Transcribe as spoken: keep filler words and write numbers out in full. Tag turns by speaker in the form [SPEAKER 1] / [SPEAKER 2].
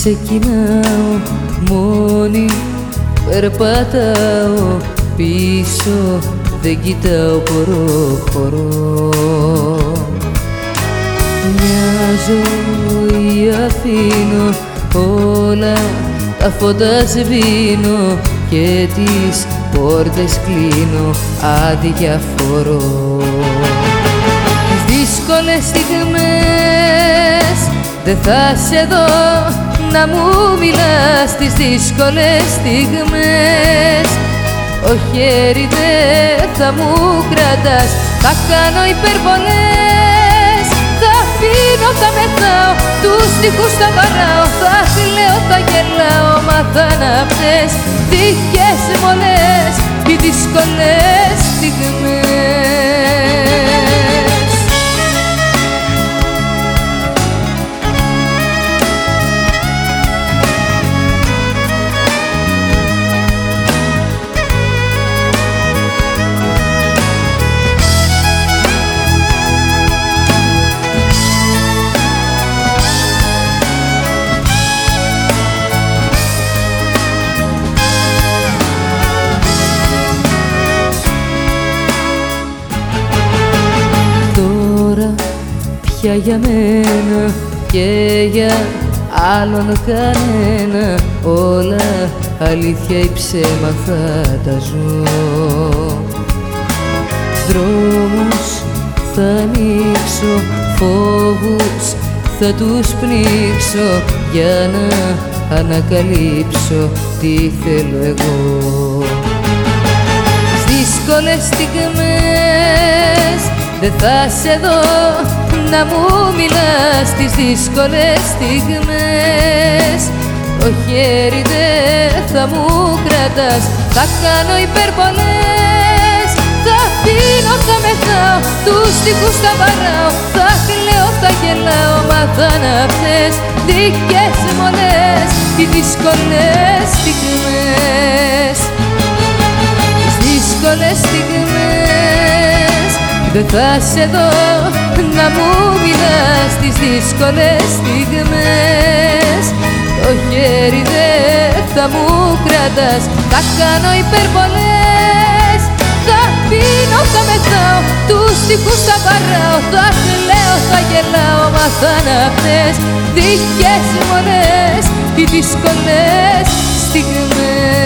[SPEAKER 1] Ξεκινάω μόνη, περπατάω πίσω, δεν κοιτάω, προχωρώ. Μια ζωή αφήνω, όλα τα φώτα σβήνω και τις πόρτες κλείνω, αδιαφορώ. Τις δύσκολες στιγμές δεν θα σε δω να μου μιλάς, τις δύσκολες στιγμές ο χέρι δεν θα μου κρατάς. Θα κάνω υπερβολές, θα αφήνω, θα μεθάω, τους στίχους θα βαράω, θα κλαίω, θα γελάω, μα θα αναπνές δικές μολές οι δύσκολες στιγμές. Πια για μένα και για άλλον κανένα, όλα αλήθεια ή ψέμα θα τα ζω. Δρόμους θα ανοίξω, φόβους θα τους πνίξω, για να ανακαλύψω τι θέλω εγώ. Στις δύσκολες στιγμές δεν θα σε δω να μου μιλάς, τις δύσκολες στιγμές το χέρι δεν θα μου κρατάς. Θα κάνω υπερβολές, θα αφήνω, θα μεθάω, τους στίχους θα βαράω, θα κλαίω, θα γελάω, μα θα αναπνές δικές μολές οι δύσκολες στιγμές. Τις δύσκολες στιγμές δεν θα σε δω να μου μιλάς, τις δύσκολες στιγμές το χέρι δεν θα μου κρατάς. Θα κάνω υπερβολές, θα αφήνω, θα μεθάω, τους στίχους θα βαράω, θα κλαίω, θα γελάω, μα θα αναπνές δικές μολές οι δύσκολες στιγμές.